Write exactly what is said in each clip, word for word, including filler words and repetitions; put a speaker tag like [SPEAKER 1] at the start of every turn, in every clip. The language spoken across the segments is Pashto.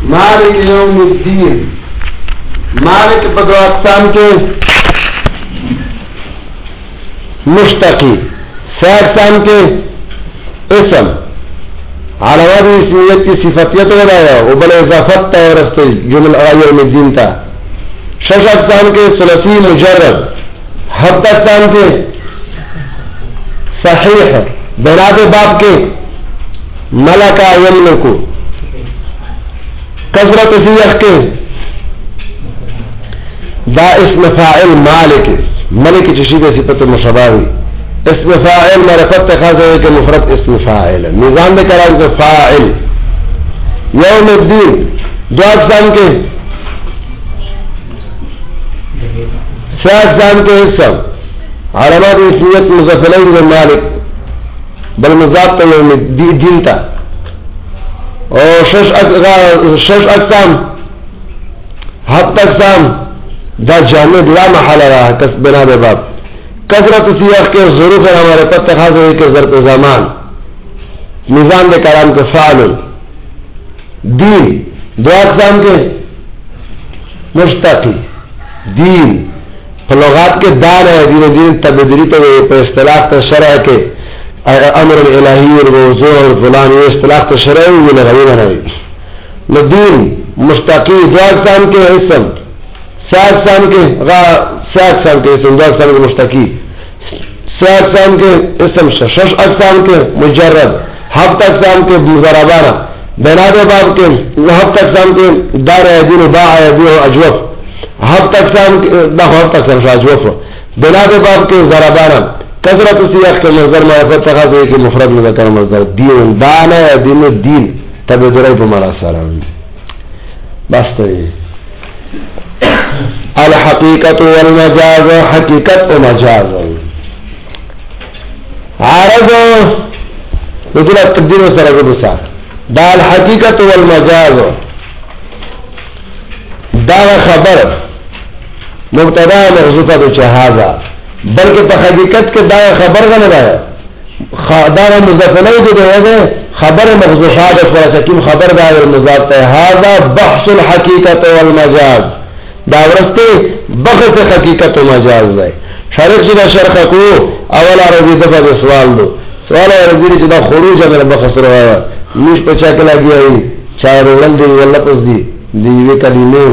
[SPEAKER 1] مالک یوم الدین مالک په دو اقسام کې مشتقی سه اقسام کې اسم علامات اسمیت کی صفتیت ورایا او بل اضافت تا ورسته جمل یوم الدین تا شش اقسام کے ثلاثی مجرد ہفت اقسام کے صحیح بناد باب کے ملکا یملکو کثرت سیاق کے دا اسم فاعل مالک ملک چشید صفت مشابہی اسم فاعل معرفت خاص ہے کہ مفرد اسم فاعل نظام میں کرام کے فاعل یوم الدین دو اقسام کے سه اقسام کے اسم علامات اسمیت مضافین و مالک بل مضاف تا یوم الدین تا اور شش شش اقسام ہفت اقسام دا جامد لا محل رہا کس بنا بے باب کثرت سیاق کے ظروف ہے ہمارے پس تخاص ہے کہ ظرف زمان نظام دے کرام کے فعل دین دو اقسام کے مشتقی دین لغات کے دار ہے دین دین تبدیلی تو پر اصطلاح تا شرع کے امر الہی اور موضوع اور فلان یہ اصطلاح تا شرع ہے یہ لغوی بنائی دین مشتقی دو اقسام کے اسم سہ اقسام کے سہ اقسام کے اسم دو اقسام کے مشتقی سہ اقسام کے اسم شش اقسام کے مجرد ہفت اقسام کے مضاربانہ بناد باب کے ہفت اقسام کے دار ہے دین باع ہے دین اجوف ہفت اقسام کے ہفت اقسام اجوف بناد باب کے ضربانہ کثرت سیاق کے مصدر معرفت تخاص ہے کہ مفرد مذکر مصدر دین دان ہے دین الدین تب درئی پر مالا سارا بس تو الحقیقت والمجاز حقیقت و مجاز عرض نجلہ تقدیر و سرق بسا دا الحقیقت والمجاز دا خبر مبتدا محذوفہ دو چہازا بلکہ پا حقیقت کے دا خبر کا نہ دا مضافنی جو دے خبر محذوفہ دو فرسکیم خبر دا مضاف ہے هذا بحث الحقیقت والمجاز دا ورستے بحث حقیقت و مجاز ہے شارق جدا شرق کو اولا رضی دفع دے سوال دو سوال رضی جدا خروج اگر بخص رہا ہے نیش پچا کلا گیا ہی چاہے رولن دی واللپس دی دیوی کلیمے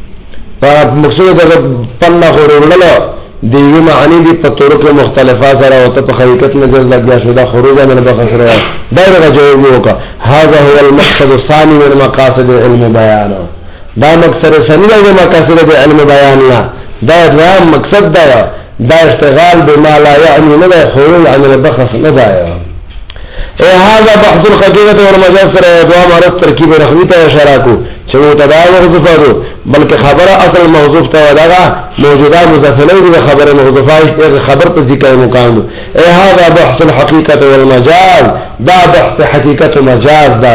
[SPEAKER 1] مقصود اگر پنہ خورو للا دیوی معنی دی پتورک مختلفہ سرا ہوتا پا حقیقت میں جز لگ گیا شدہ خروج اگر بخص رہا ہے دائر کا جوابی ہوگا هذا هو المقصد الثاني من مقاصد علم بیانا دا مقصد ثانی لگے مقاصد علم بیاننا دا اتنام مقصد دا دا اشتغال بما لا یعنی ندا خروج عن البخص ندا اے هذا بحث الحقیقت والمجاز سر دوام عرض ترکیب رخویتا اشاراکو چمو تدائی محضوفہ دو بلکہ خبر اصل محضوف تا وداغا موجودہ مضافنی دو خبر محضوفہ خبر پر ذکر مقام دو اے هذا بحث الحقیقت والمجاز دا بحث حقیقت ومجاز دا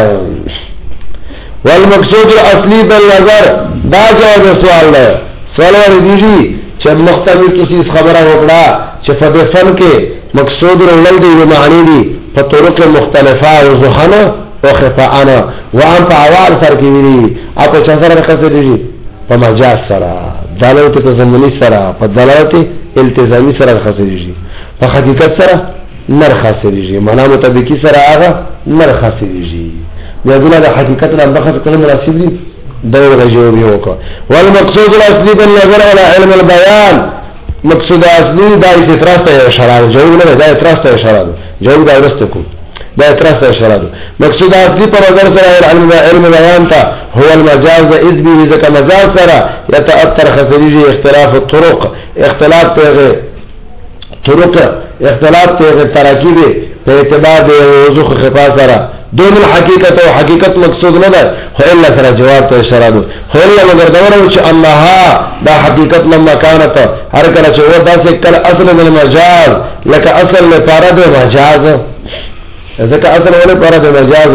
[SPEAKER 1] والمقصود الاصلی بالنظر دا جواب سوال دا سوال وردیجی چه مختلف کسی اس خبرہ وکڑا چه فدفن کے مقصود رولل دی ومعنی دی فطرق مختلفہ وزخنا وخفاءنا وعن فعوال سر کی ویلی آپ چه سر رخصه دیجی فمجاز سرا دلالت تزمنی سرا فدلالت التزامی سرا رخصه دیجی فحقیقت سرا نرخصه دیجی منا مطابقی سرا آغا نرخصه دیجی بیادولا دا حقیقت را بخص کنم راسب دی دور غجوبی ہوکا والمقصود الاصلی بالنظر على علم البیان مقصود اصلی دا اس اطراس تا اشارات جواب نہ دا اطراس تا اشارات جواب دا رست کو دا اطراس تا اشارات مقصود اصلی پر نظر سره علم علم بیان تا هو المجاز اذ به ذکر مجاز سره يتاثر خسرجي اختلاف الطرق اختلاف طرق اختلاف تراکیب په اعتبار د وضوح خطا سره دون الحقیقت و حقیقت مقصود نہ ہے الا سره جواب تو اشاره دو الا مگر دورو چې الله دا حقیقت لما كانت هر کله چې و داسې کله اصل من المجاز لك اصل لپاره د مجاز ځکه اصل ولې لپاره د مجاز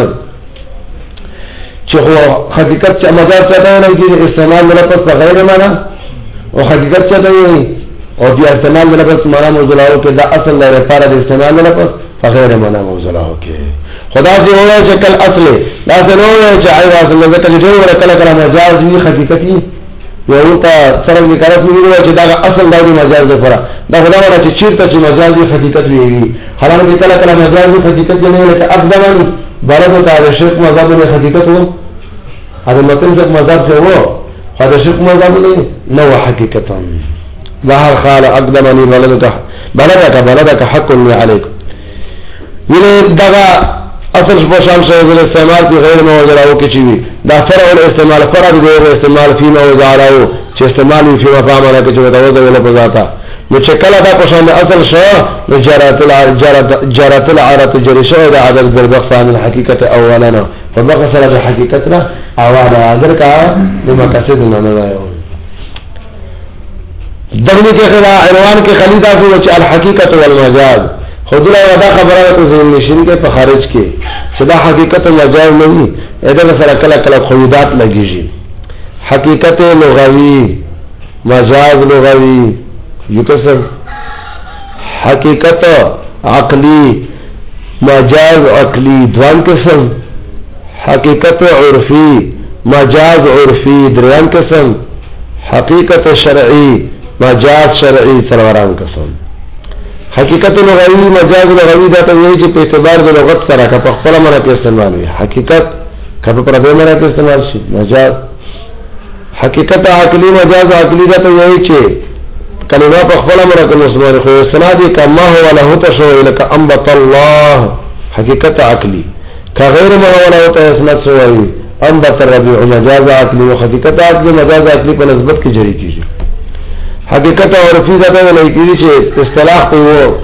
[SPEAKER 1] چې هو حقیقت چې مجاز څه دی نه کیږي استعمال نه پس غیر معنا او حقیقت څه دی او بیا استعمال د لفظ معنا موضوع کې دا اصل لري لپاره د استعمال د لفظ فغیر معنا موضوع کې خدا دې وایي چې کل اصل دا څه نو چې آی واسه موږ ته دې وره کله کله مجاز وی حقیقتي یو ته سره دې کارت ویلو چې دا اصل د مجاز لپاره دا خدا وره چې چیرته چې مجاز حقیقت وی حالانکه کله کله مجاز حقیقت نه لکه افضل بلغه تعالی شرک مذهب نه حقیقت وو هذا متن څخه مذهب څه وو هذا شرک مذهب نه نو حقیقتا ظهر قال اقدمني بلدك بلدك بلدك حق عليك ویله دغه اصل شپشان شوی د استعمال په غیر موجراو کې چی دا فرع الاستعمال فرع د غیر استعمال فی موجراو چې استعمال فی مفامه کې چې ودا ولا بذاتا نو چې کله دا پښان اصل شو نو جرات الجرات جرات العرات جری شو د عدد بالبخصان الحقیقت اولا فبخص له حقیقتنا اولا اگر کا د مقصد نه نه راو دغه کې خلا عنوان کې خلیدا کو چې الحقیقت والمجاز خودله ودا خبره ته ځین نشین کې په خارج کې صدا حقیقت مجاز نه وي اته سره کله کله خویدات لګیږي حقیقت لغوي مجاز لغوي یکسر حقیقت عقلی مجاز عقلی دوان قسم حقیقت عرفی مجاز عرفی دريان قسم حقیقت شرعی مجاز شرعی سروران قسم حقیقت لغوی مجاز لغوی دا ته وایي چې په اعتبار د لغت سره کا په خپل معنی کې استعمال وي حقیقت کا په پردې معنی کې استعمال شي مجاز حقیقت عقلی مجاز عقلی دا ته وایي چې کلمه په خپل معنی کې مسلمان خو سنادي کما هو له تشو لك انبت الله حقیقت عقلی کا غیر ما ولا هو اسناد سوی انبت الربيع مجاز عقلی او حقیقت عقلی مجاز عقلی په نسبت کې جری کیږي حقیقت عرفی ذاته ولای کیږي چې اصطلاح په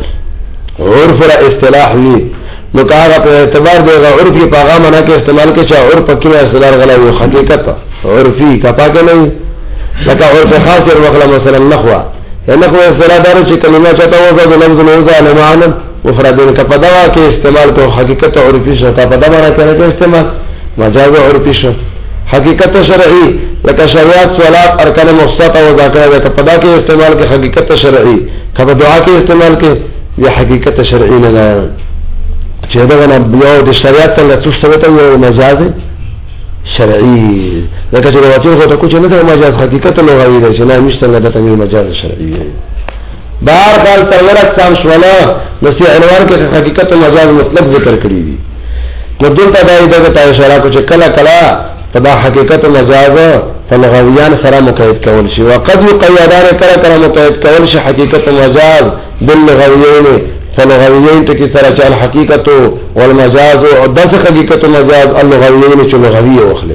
[SPEAKER 1] عرف را اصطلاح وی نو کاغه په اعتبار د عرفي پیغام نه کې استعمال کې چې عرف کې اصطلاح غلا حقیقت عرفي کپا کې نه لکه عرف خاص ورغلا مثلا نحوا نحوا اصطلاح دار چې کلمه چاته وځي د لفظ نه وځي له معنی مفرد نه کپا دا کې استعمال کو حقیقت عرفي شته په دا باندې کې استعمال مجاز عرفي شته حقیقت شرعی لکه شریعت صلات ارکان مخصوصه او ذکر ده کپدا کې استعمال کې حقیقت شرعی کبه دعا کې استعمال کې یا حقیقت شرعی نه ده چې دا نه بیا د شریعت ته څه ته یو مجاز شرعی لکه چې واچو خو ته کوم نه ده مجاز حقیقت لغوی ده چې نه مشته نه ده مجاز شرعی بار کال تلرت سام شولا نو سی عنوان کې حقیقت مجاز مطلب ذکر کړی دي نو دلته دا ایده ته اشاره کو چې کلا کلا فدا حقیقت مجاز فلغویان سره مقید کول شي وقد يقيدان کله کله مقید کول شي حقیقت مجاز باللغویین فلغویین ته کی سره چې الحقیقت والمجاز او دغه حقیقت مجاز اللغویین چې لغوی واخله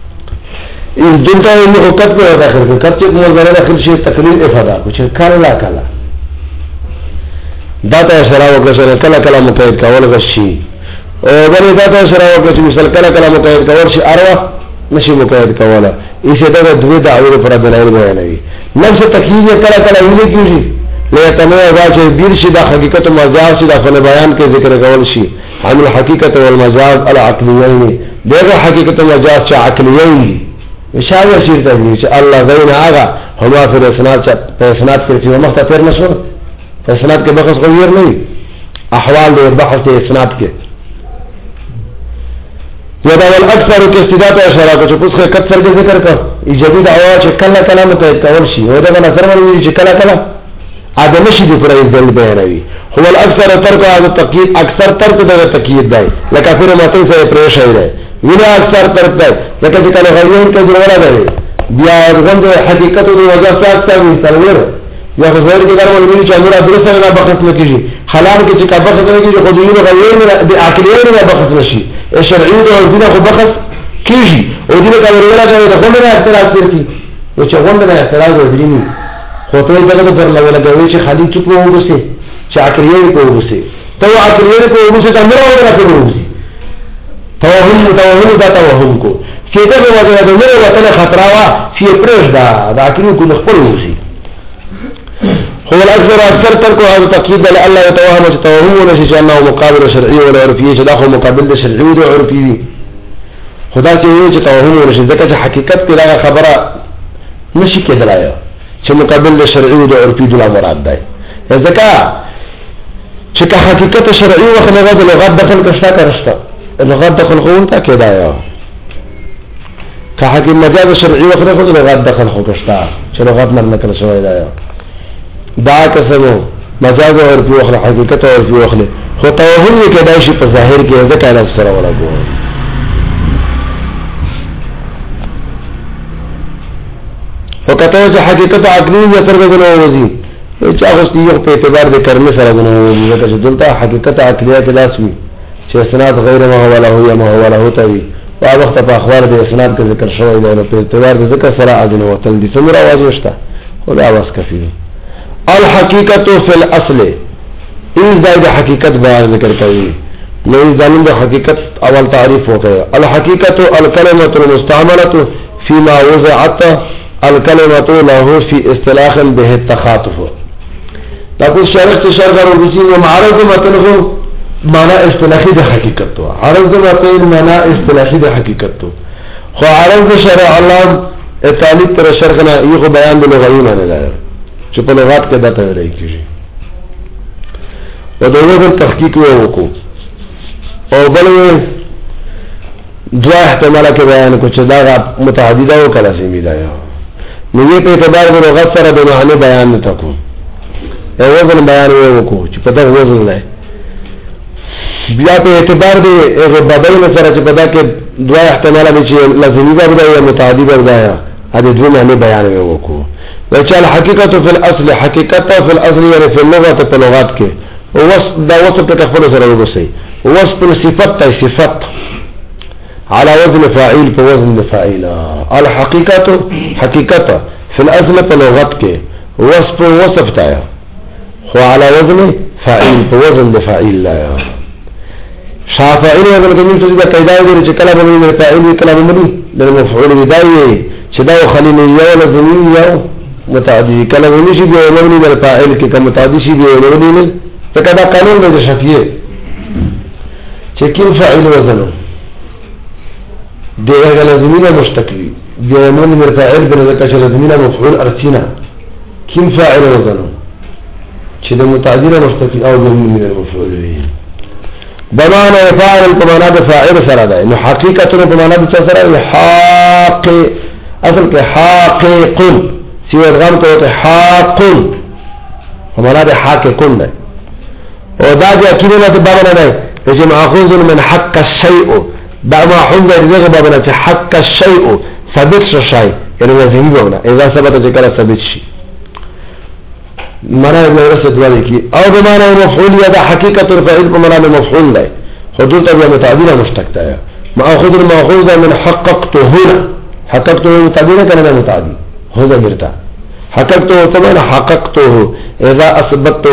[SPEAKER 1] ان دلته نو وقت په اخر کې کته کوم ځای اخر شي تقریر افاده چې کله کله دا ته اشاره وکړه کله کله مقید کول غشي او بلې دا ته اشاره وکړه چې مثال کله کله مقید کول شي اروا نشي مقید کوله ایسه دا دوی دعوی پر دلایل بیانوي نفس تکیه کله کله ویل کیږي لکه تمه دا چې دیر شي د حقیقت مجاز شي د خپل بیان کې ذکر کول شي عن الحقیقت والمجاز العقليين دغه حقیقت مجاز چې عقليين اشاره شي ته چې الله غیر هغه هما فی الاسناد په اسناد کې په مخ ته تیر نشو په اسناد کې بحث غویر نه احوال د بحث اسناد کې یا دا ول اکثر کې استداد اشاره کو چې پوسخه کثر کې ذکر کړ ایجابي دعوا چې کله کله مته کول شي او دا نظر ورني چې کله کله ادم شي د پرې دل بیانوي هو الاکثر ترک هذا تقييد اکثر ترک دا تقييد دی لکه فیر متن سره پرې شوی دی وینا اکثر ترک دی لکه چې کله غوړون کې ضرورت دی بیا غند حقیقت او وجه سات ته ویل یا غیر کې درول ویل چې امر درس نه بحث نه کیږي حلال کې چې کا بحث نه کیږي خو دې غوړون د عقلیت نه بحث نشي شرعي او دینه خو بحث کیږي او دینه کا ورغلا کوي د غوړه اعتراض کوي او چې غوړه اعتراض ورګرینی خو ته دغه پر لګول کوي چې خالي چوپ وګورسي چې عقلیت کو وګورسي ته عقلیت کو وګورسي ته امر ولا کوي توهم توهم دا توهم کو چې دا وجه د نور وطن خطر وا چې پرېږ دا د عقلیت کو خپل وګورسي هو الاكثر اكثر ترك هذا تقييد لالا يتوهم توهم ونشي انه مقابل شرعي ولا عرفي چې دا خو مقابل شرعي او عرفي خدا چې وي چې توهم ونشي ځکه چې حقیقت کې دا خبره نشي کېدلای چې مقابل د شرعي او د عرفي د مراد دی ځکه چې که حقیقت شرعي وخت نه د لغت دخل کښتا کرشتا لغت دخل خو انت کېدا یا که حقیقت مجاز شرعي وخت نه د لغت دخل خو کښتا چې لغت نه نکړ شوی دا دا قسمو مجاز او عرفي وخت حقیقت او عرفي وخت خو توهم یې کېدای شي په ظاهر کې ځکه له سره ولګو وکته چې حقیقت عقلی یا سرګنو وځي چې هغه ستیو په اعتبار د کرنے سره غنو وځي چې دلته حقیقت عقلیه کې لاسوي چې اسناد غیر ما هو ولا هو ما هو ولا هو توي او وخت په اخبار د اسناد کې ذکر شوی دی په اعتبار د ذکر سره اذن وتل دي څومره واجب شته خدا واس کفي الحقیقت فی الاصل ان زائد حقیقت بیان ذکر کوي نو ځانم د حقیقت اول تعریف وکړه الحقیقت الکلمه المستعمله فيما وضعت الکلمه له في اصطلاح به التخاطف تاکو شرط شرط ورغسي ومعرض مطلب معنی اصطلاحي د حقیقت تو عرض مطلب معنی اصطلاحي د حقیقت تو خو عرض شرع الله تعالی تر شرعنا یو بیان د لغوی معنی لري چې په لغات کې دا ته ویل کیږي او دغه تحقیق وکړو او بل دوا احتمال کې بیان کو چې دا متعدده او کله سیمه ده نو یې په اعتبار د لغت سره د معنی بیان نه تکو او وزن بیان وکړو چې په دغه وزن نه بیا په اعتبار د هغه بدل سره چې په دا کې دوا احتمال به چې لازمي ده یا متعدده ده ا دې دوه معنی بیان وکړو چې الحقیقت فی الاصل حقیقت فی الاصل یعنی فی اللغه په لغت کې وصف دا وصف په خپل سره وګورئ وصف صفت ته صفت على وزن فاعل په وزن فاعل الحقیقت حقیقت فی الاصل په لغت کې وصف وصف ته خو على وزن فاعل په وزن فاعل لا شافعی وزن کې موږ څه قاعده لري چې کله به فاعل کله به د مفعول بدایي چې دا خلیل یو لازمي یو متعدی کله ونشي به مبني د فاعل کې کوم متعدی شي به مبني نه ځکه دا قانون د شفیه چې کوم فاعل وزن دغه لازمینه مشتقلی د مبني د فاعل بل ځکه چې لازمینه مفعول ارتینا کوم فاعل وزن چې د متعدی مشتقلی او د مبني د مفعول وي بمعنى فاعل بمعنى فاعل سره ده نو حقیقت په معنا د سره حق اصل کې حقیق سوى الغام ته حق ومعنى ده حقیق ده او دا د کلمه د بابا نه چې ماخوذ من حق الشيء دا ما حمد دغه بابا نه حق الشيء ثابت شي یعنی لازمي بونه اذا ثبت ذکر ثابت شي معنی یې ورسره دوی کی او د معنی مفعول یا د حقیقت الفاعل په معنی مفعول دی حدود ته متعدده مشتق ده ماخوذ الماخوذ من حققته هنا حققته متعدده کنه متعدی هو ده مرتا حققته طبعا حققته اذا اثبته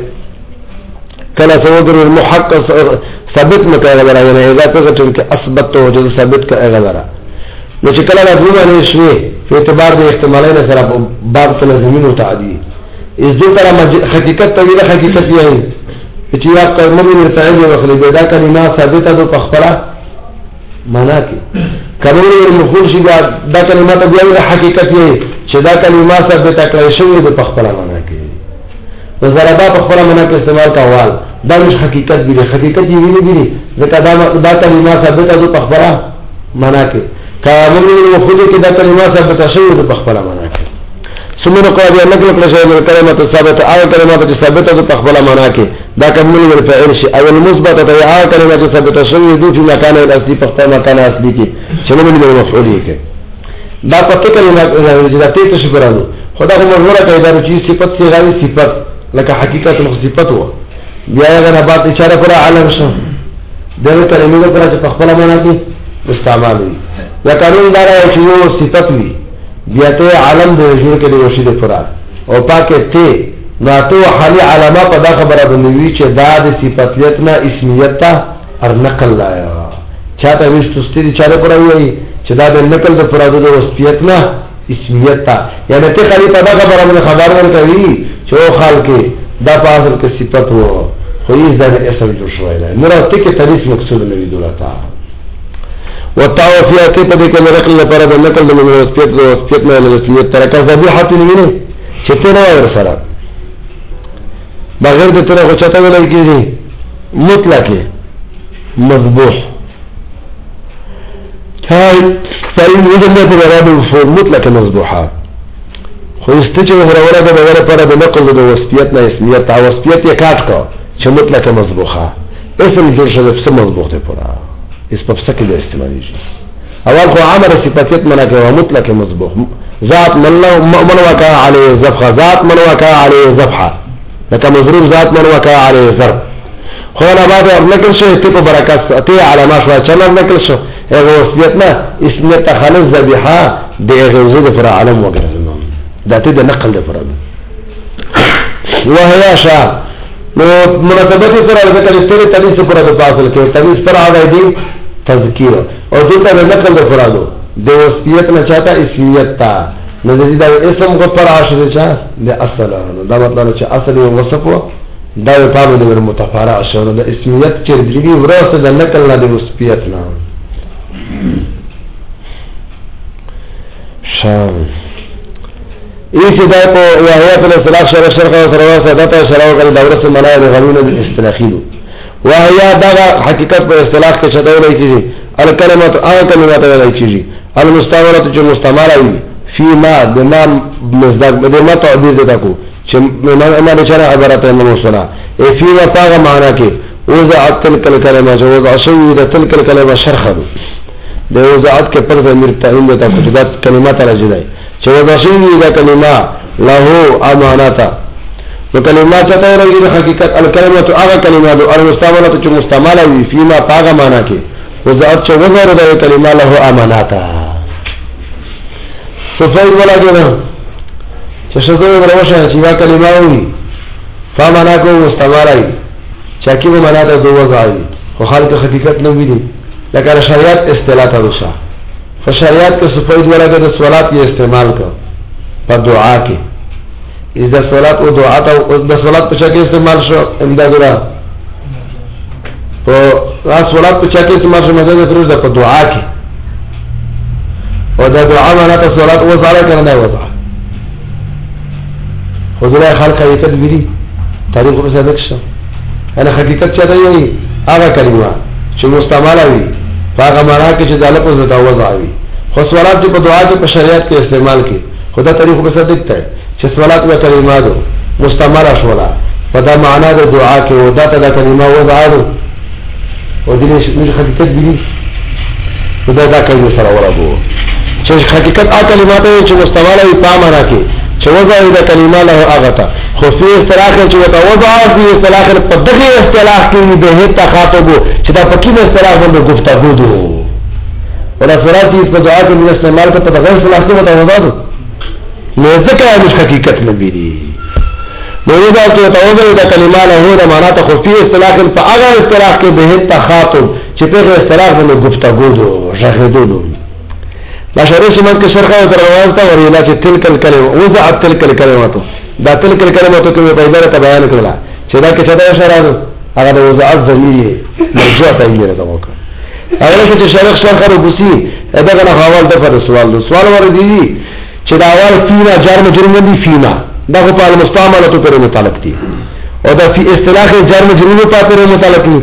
[SPEAKER 1] کله سوګر المحقق ثابت مکه غره نه اذا څنګه چې اثبته چې ثابت کړه غره نو چې کله راځي باندې شوي په اعتبار د احتمالین سره باب ته زمين متعدی اس دو طرح حقیقت ته ویل حقیقت یې چې یا قوم من فاعل وخلی دا کلمه ثابته ده په خبره معنا کې کله مفعول شي دا کلمه ته بیا حقیقت یې چې دا کلمه ثابته کړی شوی ده په خبره معنا کې وزردا په خبره معنا کې استعمال کاوال دا مش حقیقت دی حقیقت یې ویلي دي ځکه دا دا کلمه ثابته ده په خبره معنا کې کله مفعول کې دا کلمه ثابته شوی ده په خبره معنا کې سمونه قاضي نقل کړل شوی د کلمه ثابته او کلمه ثابته ده په خپل معنا کې دا کمل فاعل شي او المثبته ده او کلمه ثابته شوی د چې مکان الاصلي په خپل مکان اصلي کې چې موږ نه مفعول کې دا په کلمه چې دا ته څه برانو خدای مو ورته کوي دا چې صفت څه غوي صفت لکه حقیقت او صفت و بیا هغه بعد اشاره پر عالم شو دغه کلمه پر چې په خپل معنا کې استعمال وي یا قانون دا چې یو صفت وي بیا ته عالم د وجود کې د وشید فرا او پاکه ته نو ته حالي علامه په دا خبره بنوي چې دا د صفاتیت نه اسمیت ته ار نقل لایا چاته وشتستي چاره کوي چې دا د نقل د فرادو د وصفیت نه اسمیت ته یعنی ته خالي په دا خبره باندې خبر ورکوي چې او خلک دا په اصل کې صفات وو خو یې ځکه اسم جوړ شوی دی نو راته کې تدریس مقصود نه وی دولتا والتعوفية كيف ذلك النقل لفرد النقل من الوسبيت والوسبيت من الوسبيت ترك ذبيحة منه چې تیره ور سره بغیر د تیره خو چاته ویلی کېږي مطلق مذبوح هاي فإن وجد له برابر مفعول مطلق مذبوحه خو است چې هروره د بغیر پر د نقل د وصفیت نه اسمیت او وصفیت یې کاټ کو چې مطلق مذبوحه اسم جوړ شوی په مذبوح ته پورا اس په څه کې د استعمالي شي اول خو عمر صفات منا کوي مطلق مذبوح ذات من من وقع عليه ذبحه ذات من وقع عليه ذبحه لکه مضروب ذات من وقع عليه ضرب خو نه بعد نقل شو ته په برکات ته علامه شو چې نه نقل شو هغه وصیت نه اسمیت خالص ذبیحه د غوزه د فر عالم وګرځنو دا ته د نقل د فر وهي شا نو مناسبت سره د کلمې تدریس پر د فاصل کې تدریس پر عادي دي تذکیر او دغه د نقل د فرادو د وصیت نه چاته اسمیت تا نو د دې د اسم کو پر عاشر چا د اصل دا مطلب چې اصل او وصف دا په اړه د متفارع شوه د اسمیت چې دې ورسره د نقل نه د وصفیت نه شام ایسی دا په وحیات الاصلاح شرح شرح و سروا سادتا شرح وکل دورس منای غلون الاصطلاحیلو وحیا دا حقیقت په اصطلاح کې چدای لای کیږي الکلمات آه کلمات لای کیږي المستعمله چې مستعمله وي فيما بما مصداق بما تعبیر ده کو چې ما نه شرح عبارت نه وصله ای فيما طاغه معنا کې وضعت تلك الكلمه وضع شوی ده تلك الكلمه شرح ده وضعت کې پر ضمیر تعین ده کو چې کلمات راځي چې وضع شوی ده کلمه له امانته نو کلمات چاته ورغلي حقیقت الکلمه هغه کلمات المستعمله چې مستعمله وي فيما طاغه معنا کې وضعت چې وضع ده کلمه له امانته صفای ولا جوړه چې څه دوی وروشه چې دا کلمه وي فمانا کو مستعمله وي چې کی به معنا ته دوه ځای خو خالق حقیقت نه ویلي لکه شریعت اصطلاح ته وشه فشریعت کې صفای ولا د صلات یې استعمال کړ په دعا کې اذا صلات او دعا ته د صلات په شکل استعمال شو امدادره په را صلات په شکل استعمال شو مزه تروز په دعا کې او دا دعا معنا ته صلات او زاله کرنا وضع حضور خلق یې تدبیری تاریخ په صدق شو انا حقیقت چا دی هغه کلمه چې مستعمله وي هغه معنا کې چې داله په زدا وضع وي خو صلات په دعا کې په شریعت کې استعمال کې خدا تاریخ په صدق ته چې صلات و کلمات مستعمله شولا په دا معنا د دعا کې او دا ته کلمه وضع او دې نش حقیقت دی خدا دا کوي سره ورغو چې حقیقت ا کلمات چې مستعمله وي په معنا کې چې وضع د کلمه له هغه ته خو په اصطلاح کې چې وضع په اصطلاح په دغه اصطلاح کې به تخاطب چې دا په کومه اصطلاح باندې گفتگو دو ولا فراتي په دعا کې د استعمال په دغه اصطلاح کې وضع وضع نو ځکه مش حقیقت نه بيري نو دا چې توجه د کلمه له هغه معنا ته خو په اصطلاح په هغه اصطلاح کې به تخاطب چې په اصطلاح باندې گفتگو دو ژغدو دو لا شرع سمت کے شرخہ اتر روازتا وریلا چه تلک الکلمه وضعت تلک الکلماتو دا تلک الکلماتو کمی پیدارتا بیان کرلا چه دا کچه دا شرعاتو اگر دا وضعت ضمیری مرجوع تایمی رتا موکا اگر کچه شرخ شرخہ رو بسی ادا کنا خوال دفر سوال دو سوال وردی دی چه دا اول فینا جار مجرم دی فینا دا خو پا المستعملتو پر متعلق دی او دا فی اصطلاح جار مجرم پا پر متعلق دی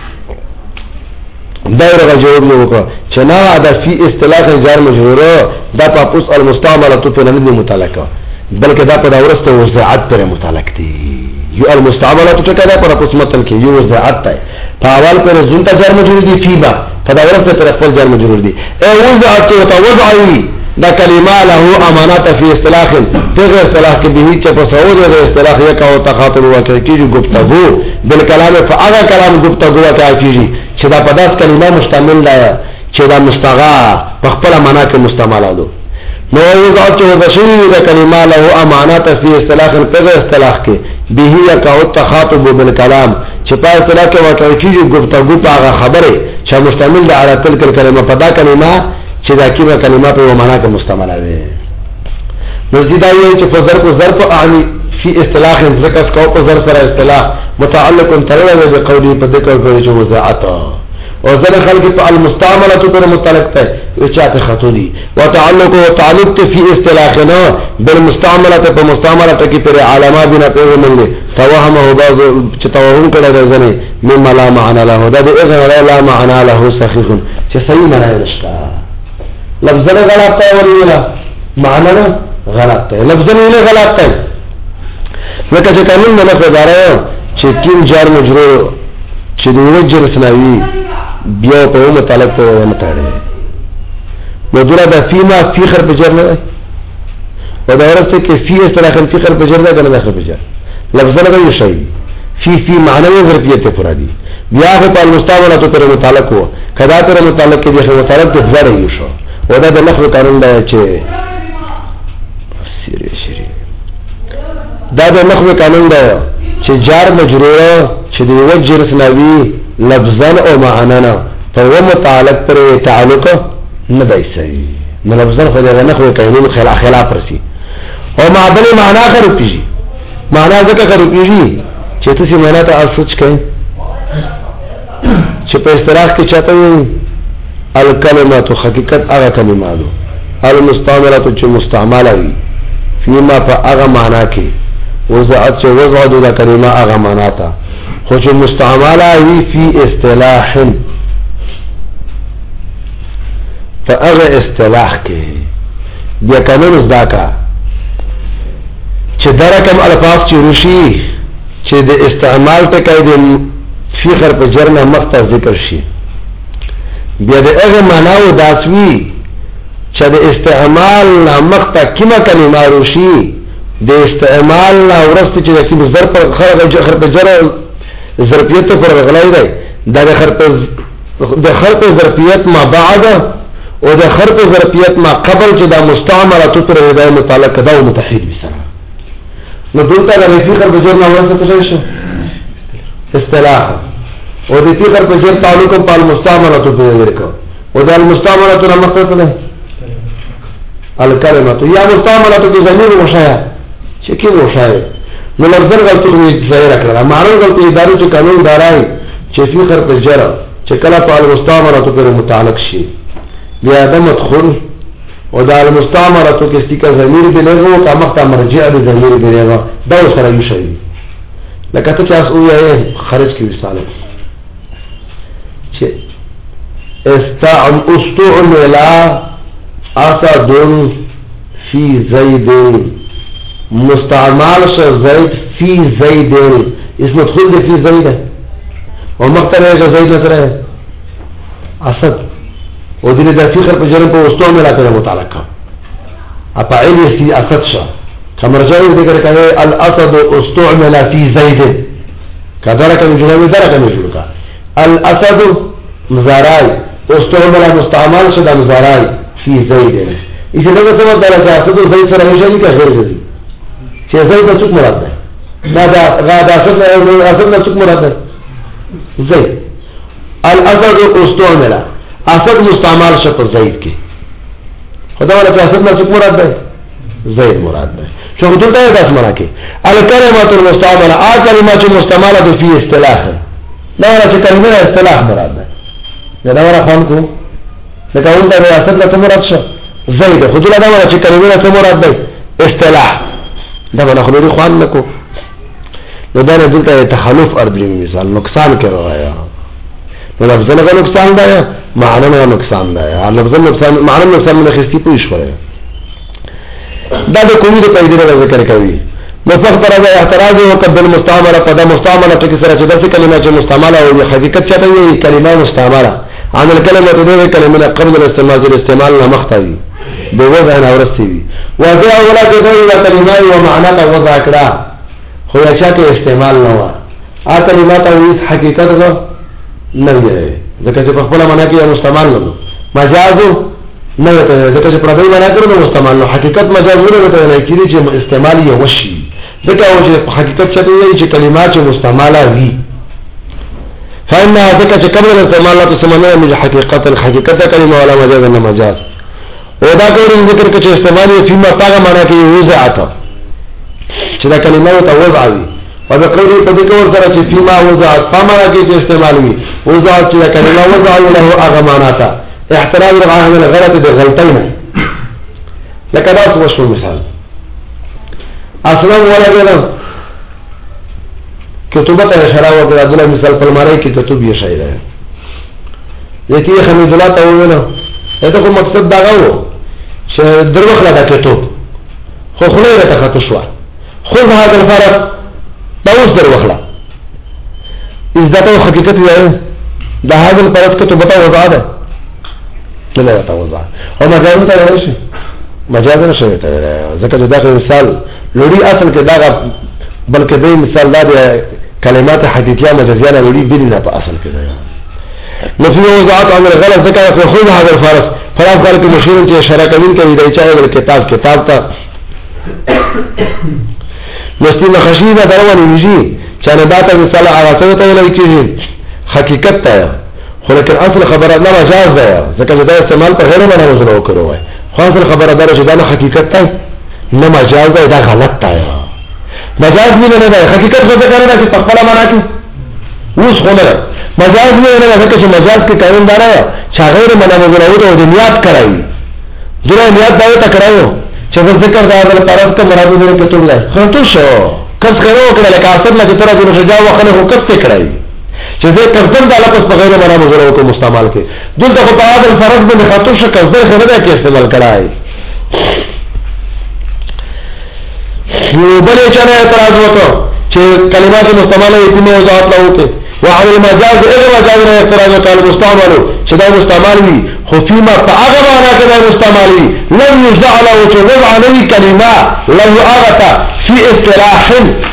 [SPEAKER 1] دایره جواب نو وکړه چې نه دا فی اصطلاح جار مجرور دا په المستعمله په نه دی متعلقه بلکې دا په اورسته وضعت پر متعلق دی یو المستعمله ته کدا پر په متن کې یو وضعت دی په اول پر زنت جار مجرور دی فی با په اورسته پر خپل جار مجرور دی او وضعت او وضعي دا کلمه له امانات فی اصطلاح په اصطلاح کې به چې په سعود د اصطلاح یک او تخاطب وکړي چې گفتگو بل کلام فاغه کلام گفتگو وکړي چې دا په داس کلمه مشتمل ده چې دا مستغا په خپل معنا کې مستعمله ده نو یو ځکه چې د شی د کلمه له امانات فی اصطلاح په اصطلاح کې به یک او تخاطب بالکلام چې په اصطلاح کې وکړي چې گفتگو په هغه خبره چې مشتمل ده علی تلک کلمه په دا کلمه چې دا کیمه کلمه په معنا کې مستعمله ده نو دا یو چې په ظرف ظرف اعنی فی اصطلاح ذکر کو په ظرف سره اصطلاح متعلق ترغه به قولی په ذکر کوي چې وضعت او ځنه خلک په المستعمله پر متعلق ته چاته خطو دي وتعلق وتعلق في اصطلاحنا بالمستعمله په مستعمله کې پر علامه بنا په ومنه توهمه بعض چې توهم کړه ځنه مما لا معنى له دا اذن لا معنى له صحيح چې صحیح معنی نشته لفظونه غلط دی ولا معنی غلط دی لفظونه غلط دی لکه چې قانون نه خبره چې کیم جار مجرور چې د وجر سناوي بیا په متعلق ته ونتاړي نو دغه د فيما فخر بجر نه او دا ورته کې فی اصطلاح الفخر بجر نه کنه داخل بجر لفظونه یو شی فی فی معنی ظرفیت پر دي بیا په المستعمله پر متعلق هو کدا پر متعلق کې د متعلق د ځړ یو شو او دا د نحو قانون دی چې سری سری دا د نحو قانون دی چې جار مجرور چې د وجر سناوي لفظا او معنا فهو متعلق پر تعلق نه دی صحیح نو لفظا خو د نحو قانون خلاف خلاف رسی او معدل معنا کړو پیږي معنا ځکه کړو پیږي چې تاسو معنا ته اسوچ کړئ چې په اصطلاح کې چاته الکلمات حقیقت هغه کلماتو المستعمله چې مستعمله وي فيما فهغه معنا کې وضعت چې وضع د کلمه هغه معنا ته خو چې مستعمله وي في اصطلاح فهغه اصطلاح کې بیا قانون ځکه چې درکم الفاظ چې روشي چې د استعمال ته کوي فخر په جرنه مخته ذکر شي بیا د هغه معنا او داسوي چې د استعمال مخته کیمه کلمه روشي د استعمال ورسته چې د ظرف خرج خرج جر ظرفیت پر غلای دی دا د خرج د خرج ظرفیت ما بعد او د خرج ظرفیت ما قبل چې د مستعمله تر هدايه متعلق ده او متحد بسره نو دلته د فخر په جرنه ورسته شي اصطلاح او د فخر په جر تعلق په المستعمله ته ورکو او د المستعمله ته مقصد نه الکلمه یا مستعمله ته ضمیر وشایا چې کې وشایا نو لفظ غلطي ظاهر کړه معنی غلطي ادارو چې قانون دارای چې فخر په جر چې کله په المستعمله ته متعلق شي بیا د مدخل او د المستعمله ته کې ستګه ضمیر دی له کا مخته مرجع د ضمیر دی له دا سره یو شی لکه ته تاسو یې خارج کې مثال چې استعم استعمل اسد فی زید مستعمل ش زید فی زید اسم مدخول دی فی زید او مقتره زید سره اسد او دې د فخر په جرم په استعمال سره متعلق افعل فی اسد ش كمرجع ذكر كذا الاسد استعمل في زيد كذلك الجنوب ذلك مجلوك الاسد مزاراي استعمل مستعمل شد مزاراي في زيد اذا لو سمع درجه اسد زيد سره مشي كغير زيد شيء زيد څوک مراد ده ماذا غاد اسد اسد څوک مراد ده زيد الاسد استعمل اسد مستعمل شد زيد کې خدا ولا اسد څوک مراد ده زيد مراد ده شو دلته داس مرکه الکلمات المستعمله ا کلمات مستعمله فی اصطلاح دا ورته کلمه اصطلاح مراد ده دا ورته خان کو دا کوم د ریاست له مراد شو زید خو دلته دا ورته کلمه له مراد ده اصطلاح دا نه خو لري خوان نکو نو دا دلته تخلف اربلی مثال نقصان کړو یا نو لفظ نه نقصان ده معنی نه نقصان ده لفظ نقصان معنی نقصان نه خستی پوښ وره دا د کومې د پیدا ذکر کوي نو فقط راځي اعتراض وکړ د مستعمله په د مستعمله کې سره چې د کلمه چې مستعمله او حقیقت چاته وي کلمه مستعمله عن الكلمه د کلمه قبل الاستعمال د استعمال نه مختوي د وضع نه ورسي وضع ولا د کلمه او معنا د وضع کړه خو یا چې استعمال نه و ا کلمات او حقیقت نه وي ځکه چې په خپل معنا کې مستعمل نه مجاز نه ته ځکه چې پردې معنا کړو مستعمل نو حقیقت مجاز نه ته نه کیږي چې استعمال یې وشي ځکه او چې حقیقت چته وي چې کلمات مستعمله وي فإن ذلك چې قبل الاستعمال لا تسمونه من حقیقت الحقیقت کلمه ولا مجاز نه مجاز او دا کوم ذکر کې چې استعمال یې فيما طاغه معنا کې وضعت چې دا کلمه ته وضع وي او د قولی په دې کور سره چې فيما وضعت فمانا کې چې استعمال وي وضعت چې کلمه وضع له هغه معنا ته احتراز رغه من غلط د غلطین لکه دا څه وشو مثال اصلا ولا غیر کتابه ته اشاره وکړه د مثال په معنی کې کتب یې شاعر ہے یتی حمید الله ته ویلو دا کوم مقصد دا غو چې دروخه دا کتاب خو خلای ته خاطر شو خو هغه الفرق دا اوس دروخه از دا ته حقیقت وایي دا هغه الفرق ته بتا وضع ده کله وتا وضع او مجاز ته راشي مجاز نه شوی ته ځکه دا مثال لوري اصل کې دا بلکې دې مثال دا کلمات حدیثیه مجازیه لوري بلی نه په اصل کې ده نو فی وضعات امر غلط ذکر خو هغه الفرق فرق کار کې مشهور چې اشاره کوي کوي دا چې کتاب کتاب ته مستیم خشیده دروانی ویجی چانه داتا مثال آغاسه تا ولی چیزی حقیقت تا خو لیکن اصل خبرات نا مجاز دا ذکر دا استعمال پر غیر منا مزنو کرو ہے خو اصل خبرات دا رشدہ نا حقیقت تا نا مجاز دا دا غلط تا مجاز بھی نہیں دا حقیقت خود کرنے دا کہ تقبلا منا کی اوس خونه مجاز نہیں دا ذکر چه مجاز کی قانون دارا ہے چا غیر منا مزنو دا دنیات کرائی دنیا نیات داوی تا کرائیو چې ذکر دا د طرف ته مراد دې کې ټول دی خو تو شو کس کړو کړه لکه اصل نه چې تر دې شجاع وخنه هو کس کړای چې دې کړه د لفظ په غیر معنا مزرو کو مستعمل کې دلته په تعاد الفرض به خاطر شو کس دې خبره کې استعمال کړای نو بلې چانه اعتراض وکړو چې کلمات مستعمله یې په وضاحت لاوته وعلى المجاز اذا مجاز اعتراض وکړو مستعمل چې دا مستعمل وي خو فيما فاغه معنا کې مستعمل وي لم يجعل له وضع عليه كلمه له اغتا في اصطلاح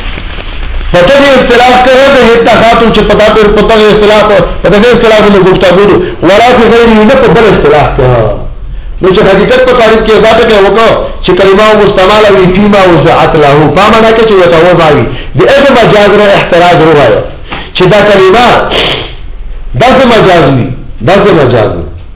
[SPEAKER 1] فتدي اصطلاح كده ده اتخاذ چې پتا پر پتا اصطلاح پتا دې اصطلاح له گفتگو ولا في غير نه په بل اصطلاح ته نو چې حقیقت په تاریخ کې ذات کې وکړو چې کلمه مستعمل وي فيما وضعت له فمانا کې چې وتوضع وي دغه مجاز له احتراز روایت چې دا کلمه دغه مجاز وي دغه مجاز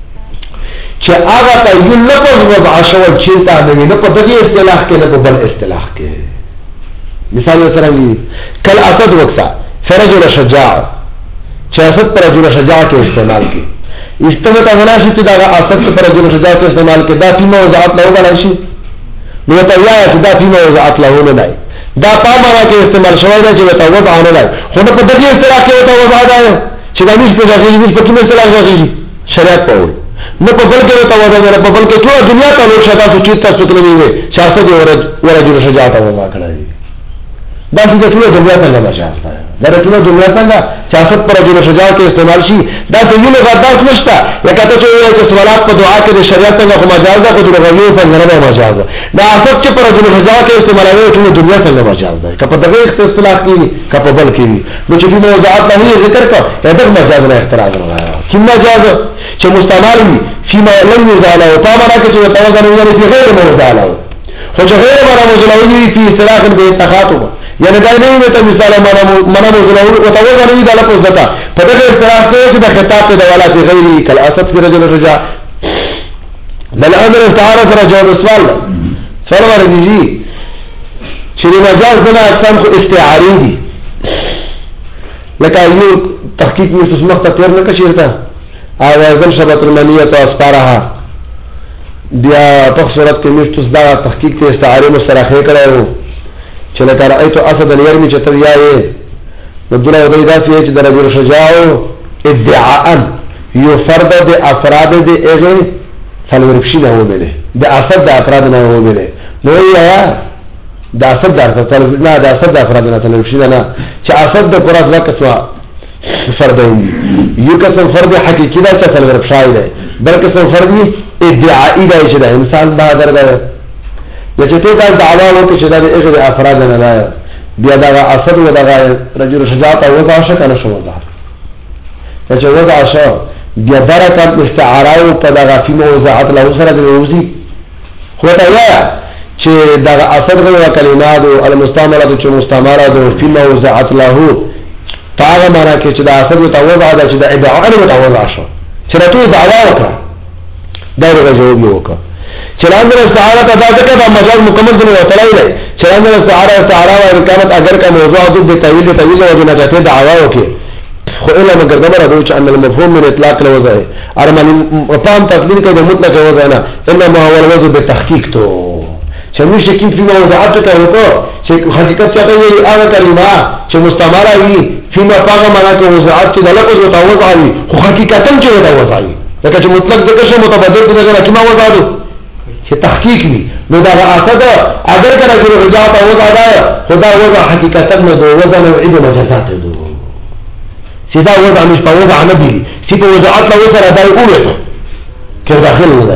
[SPEAKER 1] چې هغه ته یو لفظ وضع شو چې تا نه په دغه اصطلاح کې نه په بل اصطلاح کې مثال سره وی کل اسد وقصا فرجل شجاع چې اسد پر رجل شجاع کې استعمال کی استمت غناشي چې دا اسد پر رجل شجاع کې استعمال کې دا فيما وضعت له غناشي نو ته یا چې دا فيما وضعت له نه دی دا پامه کې استعمال شوی دی چې ته وضع نه دی خو په دغه اصطلاح کې ته وضع دی چې دا نشي په ځای کې په کومه اصطلاح راځي شریعت په نو په بل کې ته وضع نه په بل کې ټول دنیا ته لوټ شتا چې تاسو ته نه وي شاسته دی ورج ورجل شجاع ته وضع کړی دا چې ټول دنیا څنګه مشاهده ده دا ټول دنیا څنګه سیاست پر رجل شجاع کې استعمال شي دا ته یو غداس نشته لکه ته چې سوالات په دعا کې د شریعت څنګه کوم مجاز ده کو د غوی په غره مجاز ده دا اساس چې پر رجل شجاع کې استعمالوي ټول دنیا څنګه مجاز ده کله دغه اصطلاح کې کله بل کې نو چې موضوعات ته ذکر کا دا مجاز نه احتراز راغلی کوم مجاز چې مستعمل وي فيما لم يزال او طامره کې چې توګه نه في غیر موضوع خو چې غیر موضوع في اصطلاح به تخاطب یعنی دا نه وي ته مثال معنا معنا موضوع او توګه نه دا لپاره ځتا په دغه اصطلاح کې چې د خطاب ته دواله في غیري کل اسد في رجل رجاء بل امر تعارف رجاء السؤال سوال ورغی چې مجاز بنا اقسام خو استعاری دي لکه یو تحقیق مې څه مخته تیر نه کشیرته او ځل شبت المنیه او اسفارها بیا په صورت کې مې څه دا تحقیق ته استعاری مستراخه کړو چې لکه رأيت اسد يرمي چتریاي بدل او دای داسې چې د رجل شجاع ادعاء یو فرد د افراد د اغه فلورفشي نه ومنه د اسد د افراد نه ومنه نو یا د اسد د افراد نه د اسد د افراد نه فلورفشي نه چې اسد د قرات وکړه فرد یو کسم فرد حقیقي دا چې فلورفشي ده بلکې سم فرد ادعائی دا چې د انسان بهادر ده چې ته دا دعوا وکړي چې دا د اغه افراد نه نه بیا دا اسد و دا رجل شجاع او وضع شو کنه شو وضع چې وضع شو بیا درکه استعاره او په دغه فی موضوعات له سره د وزي خو ته یا چې دا اسد غو کلمات او المستعمله چې مستعمره د فی موضوعات له طاغه معنا کې چې دا اسد او وضع دا چې د ادعاء او وضع شو چې راته دعوا وکړه دا ورته جواب وکړه چلان در استعارت ادا ذکر دا مجاز مکمل دنی وطلائی لئے چلان در استعارت استعارت و ارکانت اگر کا موضوع حدود دی طویل دی طویل و جنا جاتے دعواو کے خو الا مگر دبر ادو چا ان المفهوم من اطلاق لوضع ہے ارمان مفام تقدیر کا جو مطلق وضع نا انما هو الوضع بتحقیق تو چمیش کی فیما وضعات کا ہوتا چه حقیقت چاہتا ہے آغا کلمہ چه مستعمالا ہوئی فیما پاگا مانا کہ وضعات چه دلقز وطا وضع ہوئی خو حقیقتا چه وضع وضع ہوئی لیکن چه مطلق ذکر شو متبدل کو ذکر اکما وضع دو چه تحقیق بھی نو دا غاصد اگر کنا چه رجاعتا وضع دا خدا وضع حقیقتا دو وضع نوعید مجازات دو سیدا وضع مش پا وضع نبی سی پا وضعات لا وضع ادائی اولی تو کر داخل وضع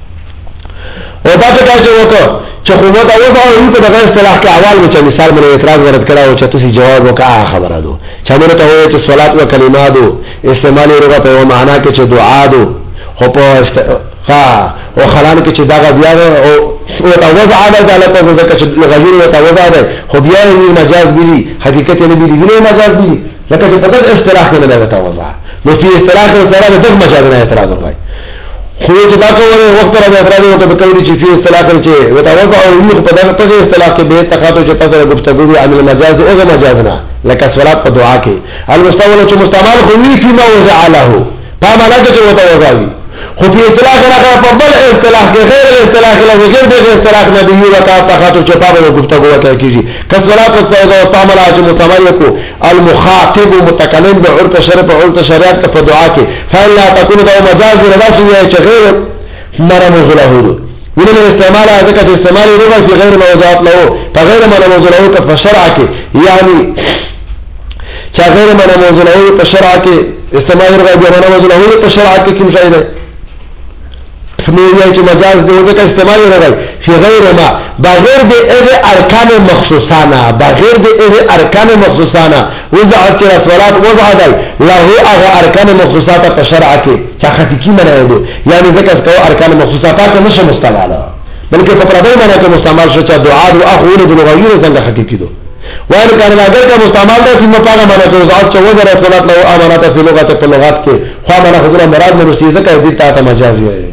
[SPEAKER 1] او دا چه کاچه وکا چه خوبت وضع او په دغه اصطلاح کې اول چې مثال باندې اعتراض ورته کړو چې تاسو جواب وکړه خبره دو چې موږ ته وایي چې صلات او کلمات استعمال لري په معنا کې چې دعا دو خو په ها او خلان کې چې دغه بیا او او وضع علی ذلك ذکر چې غیر او وضع ده خو بیا یې مجاز دی حقیقت نه دی دی مجاز دی لکه چې په دغه اصطلاح کې نه ده وضع نو په اصطلاح کې سره دغه مجاز نه اعتراض وکړي خو چې دا کومه وخت راځي اعتراض وکړي په کومي چې په اصطلاح کې چې وتوضع او یې په دغه په اصطلاح کې به تقاطع چې تاسو گفتگو عن المجاز او مجاز نه لکه صلات په دعا کې المستعمل چې مستعمل خو وی فيما وضع له په معنا کې وتوضع خو په اصطلاح کې راغلی په بل اصطلاح کې غیر اصطلاح کې لږ غیر د اصطلاح نه دی یو کا تقاطع چې په گفتگو وکړي کیږي کصلات او تعامل چې مستعمل کو المخاطب متکلم بعرف شرع عرف شریعت په دعا کې فلا تكون ده مجاز راسي چې غیر مرموز له ولن استعمال ذکر استعمال ربا في غير موضوعات له فغير مرموز له په شرع کې یعنی چې غیر مرموز له په شرع کې استعمال ربا غیر مرموز له په شرع کې کوم ځای ده فمية مجاز دي وذكر استعمال رغي في غير ما بغير دي ايه اركان مخصوصانا بغير دي ايه اركان مخصوصانا وضعت الصلاة وضع دي له اغا اركان مخصوصاتا تشرعك تاختكي من ايدو يعني ذكر كو اركان مخصوصاتا مش مستعمالا بلکه فقرده مانا که مستعمال شو چا دعا دو اخوون دو غير زنگ حقيقي دو وان كان اگر کا مستعمل ده في مطاقه مانا که وضعت چا وضع الصلاة له امانات في لغات في لغات کے خواہ مانا خضر مراد میں رسیزه کا دي تا مجازي ہے